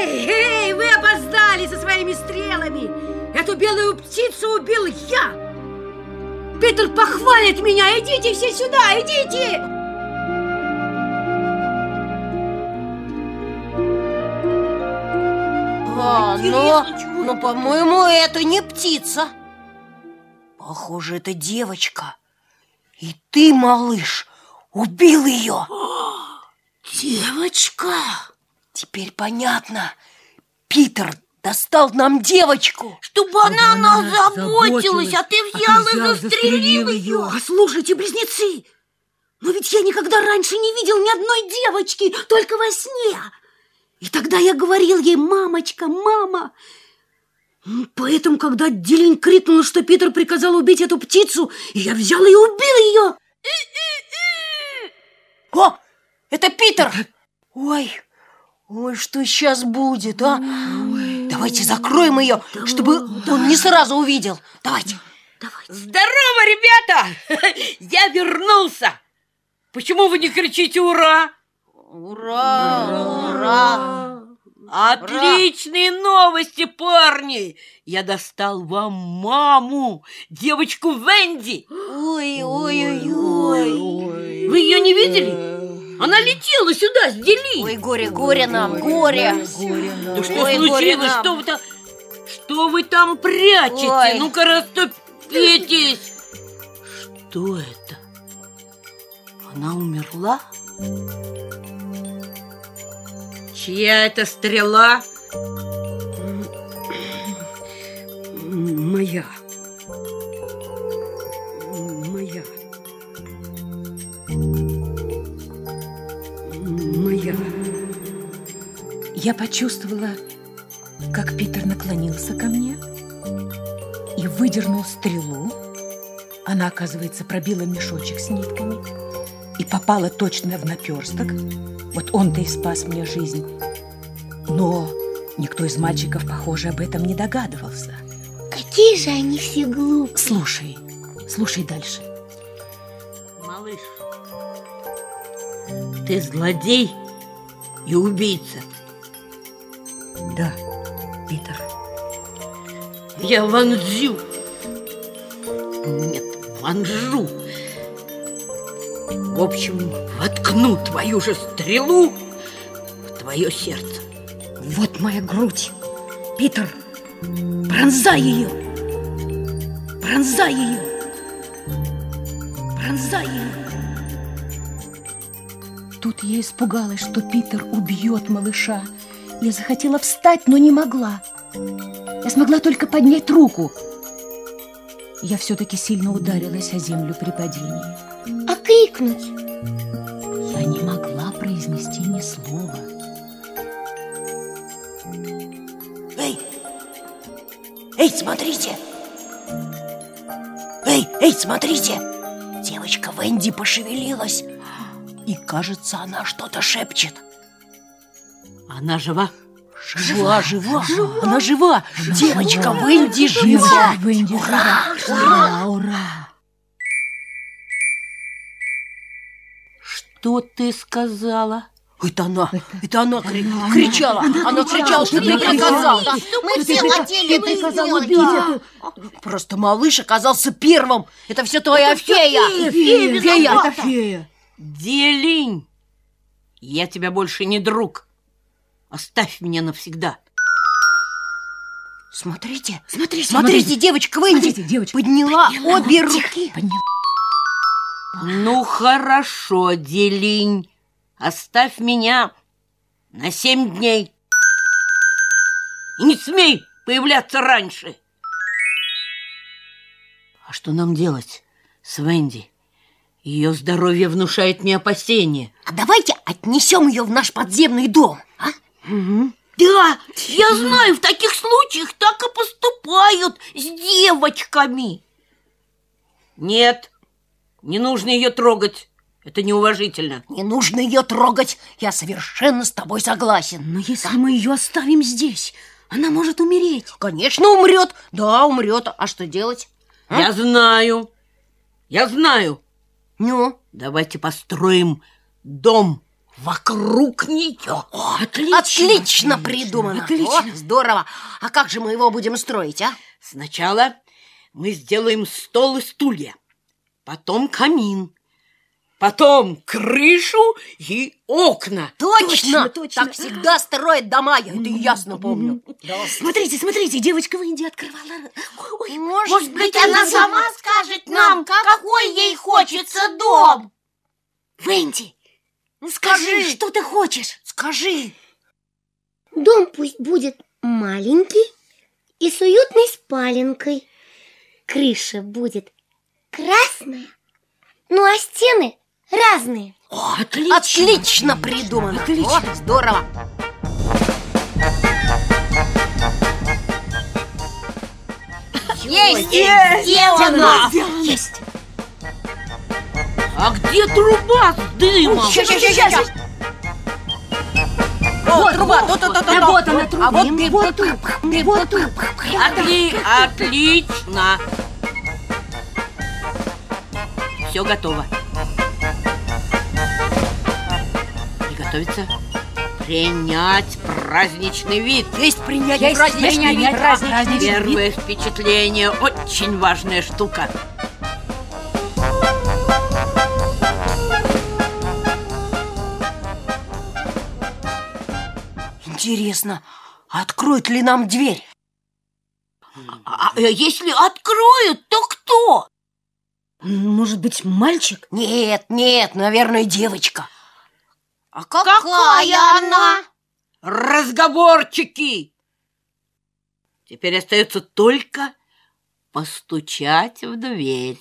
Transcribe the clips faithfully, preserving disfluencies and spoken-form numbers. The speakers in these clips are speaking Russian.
Эй, эй, вы опоздали со своими стрелами. Эту белую птицу убил я. Питер похвалит меня. Идите все сюда, идите. А, но, но, по-моему, это не птица. Похоже, это девочка. И ты, малыш, убил ее. Девочка? Теперь понятно. Питер достал нам девочку, чтобы она о нас заботилась, а ты взял и застрелил ее. Послушайте, близнецы, но ведь я никогда раньше не видел ни одной девочки, только во сне. И тогда я говорил ей: мамочка, мама. Поэтому, когда Делинь крикнула, что Питер приказал убить эту птицу, я взял и убил ее. О, это Питер. Ой, ой, что сейчас будет, а? Ой. Давайте закроем ее, да, чтобы да. он не сразу увидел. Давайте. Давайте. Здорово, ребята! Я вернулся. Почему вы не кричите «Ура»? Ура! Ура! Ура! Отличные Ура! Новости, парни! Я достал вам маму, девочку Венди. Ой, ой, ой, ой. Вы ее не видели? Она летела сюда с Делинь. Ой, горе, горе нам, горе. Да что ой, случилось? Что вы там, что вы там прячете? Ну-ка, расступитесь. Что это? Она умерла? Чья это стрела? Моя. Моя. Моя. Я почувствовала, как Питер наклонился ко мне и выдернул стрелу. Она, оказывается, пробила мешочек с нитками и попала точно в наперсток. Вот он-то и спас мне жизнь. Но никто из мальчиков, похоже, об этом не догадывался. Какие же они все глупые. Слушай, слушай дальше. Малыш, ты злодей и убийца. Да, Питер. Я вонзю. Нет, вонжу. В общем, воткну твою же стрелу в твое сердце. Вот моя грудь. Питер, пронзай ее. Пронзай ее. Пронзай ее. Тут я испугалась, что Питер убьет малыша. Я захотела встать, но не могла. Я смогла только поднять руку. Я все-таки сильно ударилась о землю при падении. А крикнуть? Я не могла произнести ни слова. Эй! Эй, смотрите! Эй, эй, смотрите! Девочка Венди пошевелилась. И, кажется, она что-то шепчет. Она жива? Жива, жива, жива. Она жива. жива. Девочка Венди жива. Девочка Венди жива. Ура, ура. Что ты сказала? Это она, это, это она, это кри- она кричала. Она, она кричала, что ты приказал. Мы все хотели убить эту. Просто малыш оказался первым. Это все твоя фея. Фея, фея, это фея. Делинь, я тебя больше не друг. Оставь меня навсегда. Смотрите, смотрите, смотрите, девочка Венди смотрите, девочка. подняла, подняла обе тихо, руки. Подняла. Ну хорошо, Делинь, оставь меня на семь дней. И не смей появляться раньше. А что нам делать с Венди? Ее здоровье внушает мне опасения. А давайте отнесем ее в наш подземный дом, а? Угу. Да, я знаю, в таких случаях так и поступают с девочками. Нет, не нужно ее трогать. Это неуважительно. Не нужно ее трогать. Я совершенно с тобой согласен. Но если да. мы ее оставим здесь, она может умереть. Конечно, умрет. Да, умрет. А что делать? А? Я знаю. Я знаю. Ну? Давайте построим дом вокруг нее. О, отлично! Отлично придумано! Отлично! О, здорово! А как же мы его будем строить, а? Сначала мы сделаем стол и стулья, потом камин, потом крышу и окна. Точно! Точно, точно. Так всегда строят дома, я это ясно помню. Да. Смотрите, смотрите, девочка в Индии открывала. Ой, Может, Может быть, быть, она она сама скажет нам, какой ей хочется дом. Венди, Ну скажи, что ты хочешь? Скажи! Дом пусть будет маленький и с уютной спаленкой. Крыша будет красная, ну а стены разные. О, отлично! Отлично придумано! Отлично. О, здорово! Есть! Есть! Сделано! Есть. А где труба с дымом? Ща, ща, ща, ща, ща. О, труба! То, то, то, то, Да вот она, труба. А вот дым. Вот тут, вот тут. Отли... Отлично! Все готово. Приготовиться. Принять праздничный вид. Есть принять Есть праздничный принять вид. праздничный вид. Первое впечатление очень важная штука. Интересно, откроют ли нам дверь? А а если откроют, то кто? Может быть, мальчик? Нет, нет, наверное, девочка. А какая она? Разговорчики! Теперь остается только постучать в дверь.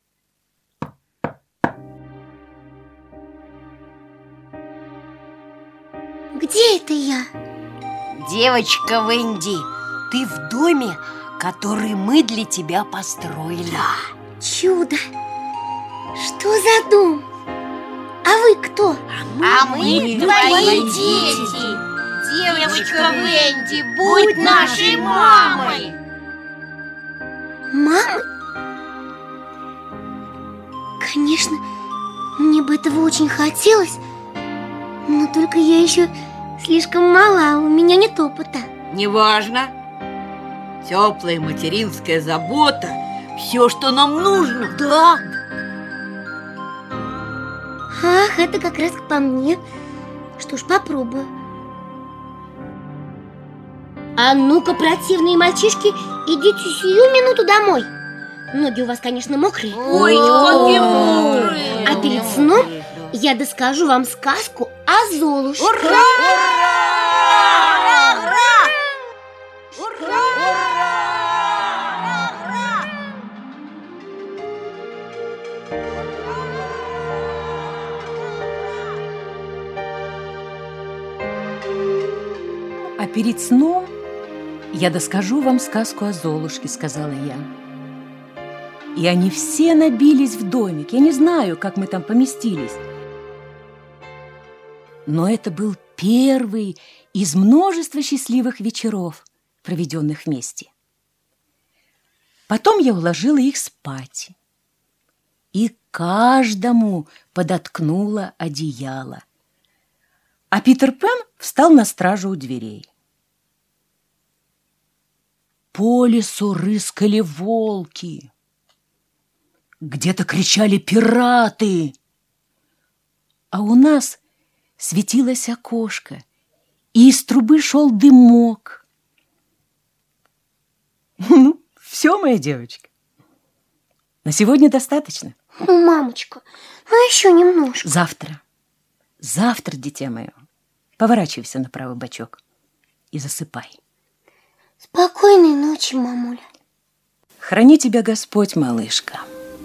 Где это я? Девочка Венди, ты в доме, который мы для тебя построили. Чудо! Что за дом? А вы кто? А мы твои дети. Девочка Венди, будь нашей мамой. Мамой? Конечно, мне бы этого очень хотелось, но только я еще слишком мала, у меня нет опыта. Неважно. Теплая материнская забота – все, что нам нужно. Да. Ах, это как раз по мне. Что ж, попробую. А ну-ка, противные мальчишки, идите сию минуту домой. Ноги у вас, конечно, мокрые. Ой, какие мокрые. А перед сном я доскажу вам сказку о Золушке. Ура! А перед сном я доскажу вам сказку о Золушке, сказала я. И они все набились в домик. Я не знаю, как мы там поместились. Но это был первый из множества счастливых вечеров, проведенных вместе. Потом я уложила их спать. И каждому подоткнула одеяло. А Питер Пен встал на стражу у дверей. По лесу рыскали волки. Где-то кричали пираты. А у нас светилось окошко, и из трубы шел дымок. Ну, все, моя девочка. На сегодня достаточно. Ну, мамочка, ну еще немножко. Завтра, завтра, дитя мое, поворачивайся на правый бочок и засыпай. Спокойной ночи, мамуля. Храни тебя Господь, малышка.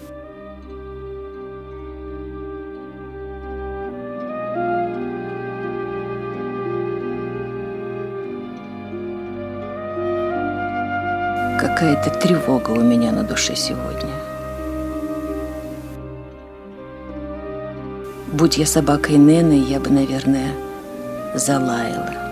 Какая-то тревога у меня на душе сегодня. Будь я собакой Нены, я бы, наверное, залаяла.